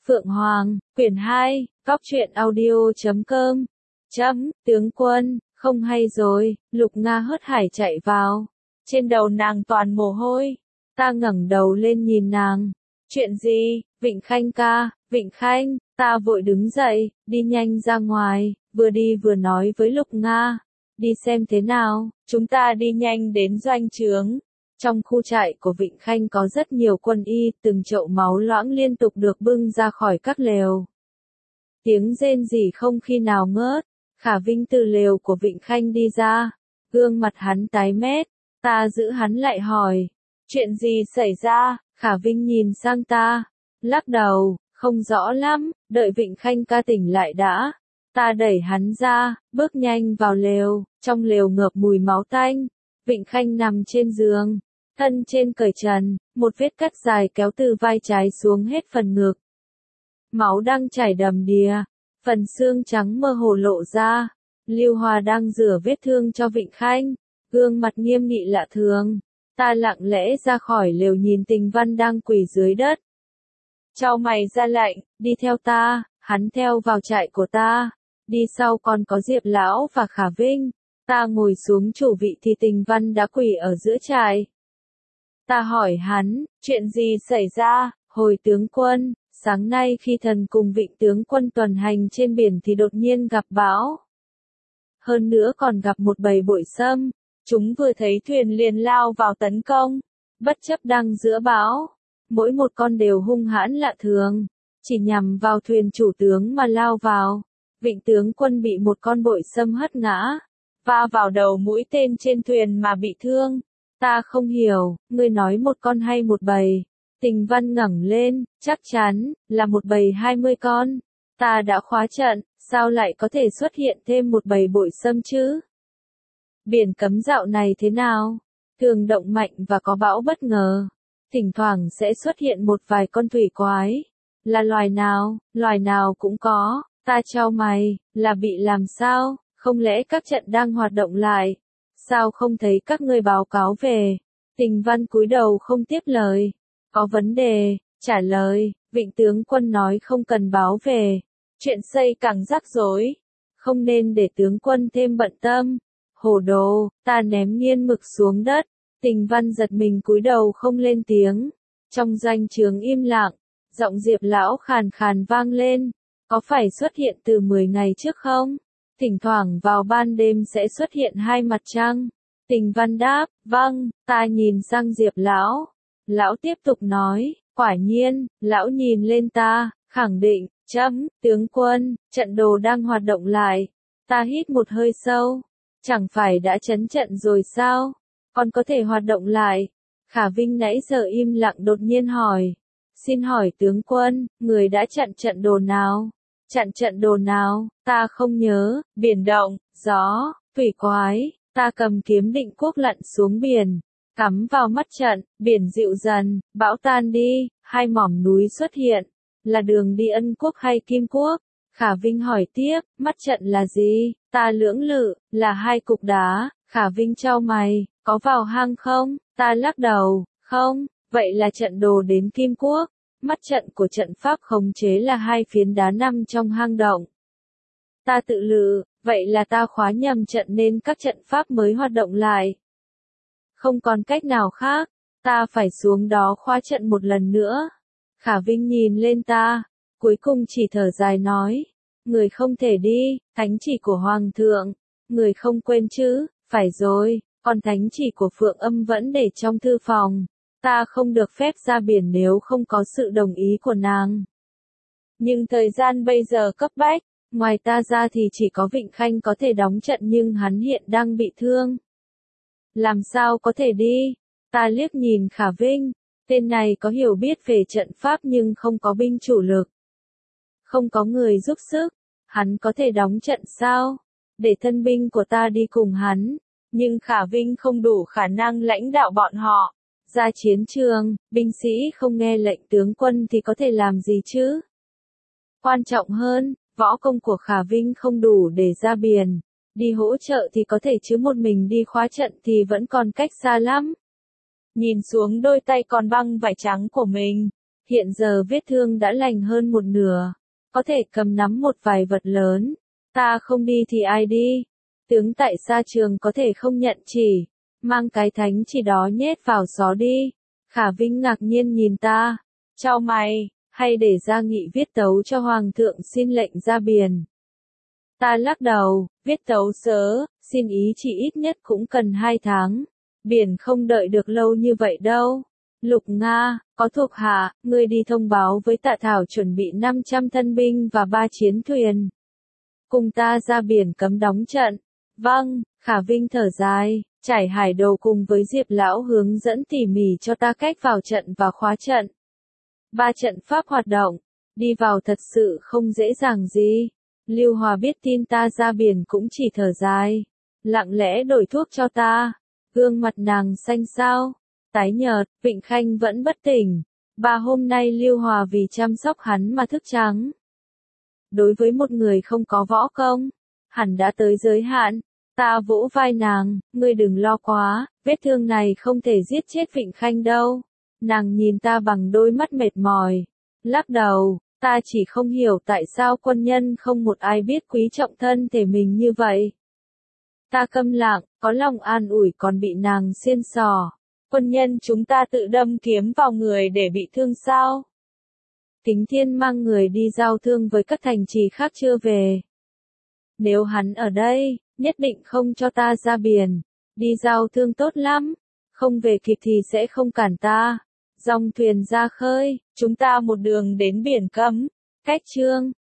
Phượng Hoàng, quyển 2, Cóc truyện audio.com. Tướng quân, không hay rồi, Lục Nga hớt hải chạy vào. Trên đầu nàng toàn mồ hôi. Ta ngẩng đầu lên nhìn nàng. Chuyện gì, Vịnh Khanh ca, Vịnh Khanh, ta vội đứng dậy, đi nhanh ra ngoài, vừa đi vừa nói với Lục Nga. Đi xem thế nào, chúng ta đi nhanh đến doanh trướng. Trong khu trại của Vịnh Khanh có rất nhiều quân y, từng chậu máu loãng liên tục được bưng ra khỏi các lều. Tiếng rên rỉ không khi nào ngớt. Khả Vinh từ lều của Vịnh Khanh đi ra. Gương mặt hắn tái mét. Ta giữ hắn lại hỏi. Chuyện gì xảy ra? Khả Vinh nhìn sang ta. Lắc đầu, không rõ lắm, đợi Vịnh Khanh ca tỉnh lại đã. Ta đẩy hắn ra, bước nhanh vào lều. Trong lều ngợp mùi máu tanh. Vịnh Khanh nằm trên giường. Thân trên cởi trần, một vết cắt dài kéo từ vai trái xuống hết phần ngực. Máu đang chảy đầm đìa, phần xương trắng mơ hồ lộ ra. Lưu Hòa đang rửa vết thương cho Vịnh Khanh, gương mặt nghiêm nghị lạ thường. Ta lặng lẽ ra khỏi lều nhìn Tình Văn đang quỳ dưới đất. Chau mày ra lệnh, đi theo ta, hắn theo vào trại của ta. Đi sau còn có Diệp Lão và Khả Vinh. Ta ngồi xuống chủ vị thì Tình Văn đã quỳ ở giữa trại. Ta hỏi hắn, chuyện gì xảy ra? Hồi tướng quân, sáng nay khi thần cùng Vịnh tướng quân tuần hành trên biển thì đột nhiên gặp bão. Hơn nữa còn gặp một bầy bội sâm. Chúng vừa thấy thuyền liền lao vào tấn công. Bất chấp đang giữa bão. Mỗi một con đều hung hãn lạ thường. Chỉ nhằm vào thuyền chủ tướng mà lao vào. Vịnh tướng quân bị một con bội sâm hất ngã. Va vào đầu mũi tên trên thuyền mà bị thương. Ta không hiểu, ngươi nói một con hay một bầy? Tình Văn ngẩng lên, chắc chắn, là một bầy 20 con. Ta đã khóa trận, sao lại có thể xuất hiện thêm một bầy bội sâm chứ? Biển cấm dạo này thế nào? Thường động mạnh và có bão bất ngờ. Thỉnh thoảng sẽ xuất hiện một vài con thủy quái. Là loài nào cũng có. Ta chau mày, là bị làm sao? Không lẽ các trận đang hoạt động lại? Sao không thấy các ngươi báo cáo về? Tình Văn cúi đầu không tiếp lời. Có vấn đề, trả lời, Vịnh tướng quân nói không cần báo về. Chuyện xây càng rắc rối. Không nên để tướng quân thêm bận tâm. Hồ đồ, ta ném nghiên mực xuống đất. Tình Văn giật mình cúi đầu không lên tiếng. Trong doanh trướng im lặng, giọng Diệp Lão khàn khàn vang lên. Có phải xuất hiện từ 10 ngày trước không? Thỉnh thoảng vào ban đêm sẽ xuất hiện hai mặt trăng. Tình Văn đáp, vâng, ta nhìn sang Diệp Lão. Lão tiếp tục nói, quả nhiên, lão nhìn lên ta, khẳng định, tướng quân, trận đồ đang hoạt động lại. Ta hít một hơi sâu, chẳng phải đã trấn trận rồi sao? Còn có thể hoạt động lại. Khả Vinh nãy giờ im lặng đột nhiên hỏi. Xin hỏi tướng quân, người đã chặn trận đồ nào? Chặn trận đồ nào, ta không nhớ, biển động, gió, thủy quái, ta cầm kiếm Định Quốc lặn xuống biển, cắm vào mắt trận, biển dịu dần, bão tan đi, hai mỏm núi xuất hiện, là đường đi Ân Quốc hay Kim Quốc? Khả Vinh hỏi tiếp, mắt trận là gì? Ta lưỡng lự, là hai cục đá. Khả Vinh chau mày, có vào hang không? Ta lắc đầu, không, vậy là trận đồ đến Kim Quốc. Mắt trận của trận pháp khống chế là hai phiến đá nằm trong hang động. Ta tự lự, vậy là ta khóa nhầm trận nên các trận pháp mới hoạt động lại. Không còn cách nào khác, ta phải xuống đó khóa trận một lần nữa. Khả Vinh nhìn lên ta, cuối cùng chỉ thở dài nói, người không thể đi, thánh chỉ của Hoàng thượng, người không quên chứ? Phải rồi, còn thánh chỉ của Phượng Âm vẫn để trong thư phòng. Ta không được phép ra biển nếu không có sự đồng ý của nàng. Nhưng thời gian bây giờ cấp bách, ngoài ta ra thì chỉ có Vịnh Khanh có thể đóng trận nhưng hắn hiện đang bị thương. Làm sao có thể đi? Ta liếc nhìn Khả Vinh, tên này có hiểu biết về trận pháp nhưng không có binh chủ lực. Không có người giúp sức, hắn có thể đóng trận sao? Để thân binh của ta đi cùng hắn, nhưng Khả Vinh không đủ khả năng lãnh đạo bọn họ. Ra chiến trường, binh sĩ không nghe lệnh tướng quân thì có thể làm gì chứ? Quan trọng hơn, võ công của Khả Vinh không đủ để ra biển. Đi hỗ trợ thì có thể chứ một mình đi khóa trận thì vẫn còn cách xa lắm. Nhìn xuống đôi tay còn băng vải trắng của mình, Hiện giờ vết thương đã lành hơn một nửa, có thể cầm nắm một vài vật lớn. Ta không đi thì ai đi? Tướng tại xa trường có thể không nhận chỉ, mang cái thánh chỉ đó nhét vào xó đi. Khả Vinh ngạc nhiên nhìn ta, chau mày, hay để Gia Nghị viết tấu cho Hoàng thượng xin lệnh ra biển. Ta lắc đầu, viết tấu sớ, xin ý chỉ ít nhất cũng cần 2 tháng. Biển không đợi được lâu như vậy đâu. Lục Nga, có thuộc hạ, ngươi đi thông báo với Tạ Thảo chuẩn bị 500 thân binh và 3 chiến thuyền. Cùng ta ra biển cấm đóng trận. Vâng, Khả Vinh thở dài, trải hải đồ cùng với Diệp Lão hướng dẫn tỉ mỉ cho ta cách vào trận và khóa trận. 3 trận pháp hoạt động, đi vào thật sự không dễ dàng gì. Lưu Hòa biết tin ta ra biển cũng chỉ thở dài, lặng lẽ đổi thuốc cho ta. Gương mặt nàng xanh xao, tái nhợt, Vịnh Khanh vẫn bất tỉnh. 3 hôm nay Lưu Hòa vì chăm sóc hắn mà thức trắng. Đối với một người không có võ công, hẳn đã tới giới hạn. Ta vỗ vai nàng, ngươi đừng lo quá, vết thương này không thể giết chết Vịnh Khanh đâu. Nàng nhìn ta bằng đôi mắt mệt mỏi, lắc đầu, ta chỉ không hiểu tại sao quân nhân không một ai biết quý trọng thân thể mình như vậy. Ta câm lặng, có lòng an ủi còn bị nàng xiên xò. Quân nhân chúng ta tự đâm kiếm vào người để bị thương sao? Kính Thiên mang người đi giao thương với các thành trì khác chưa về. Nếu hắn ở đây, nhất định không cho ta ra biển. Đi giao thương tốt lắm, không về kịp thì sẽ không cản ta. Dòng thuyền ra khơi, chúng ta một đường đến biển cấm. Cách chương